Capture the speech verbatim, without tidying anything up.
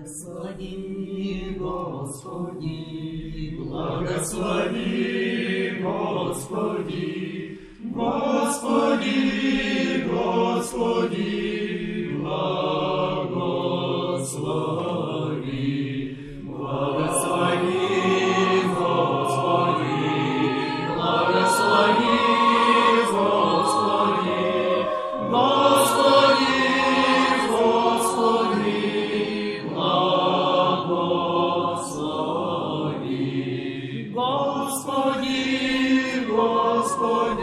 Благослови, Господи, благослови, Господи, Господи, Господи, благослови, благослови, Господи, благослови, Господи, Господи, Господи, благослови, Господи, Господи.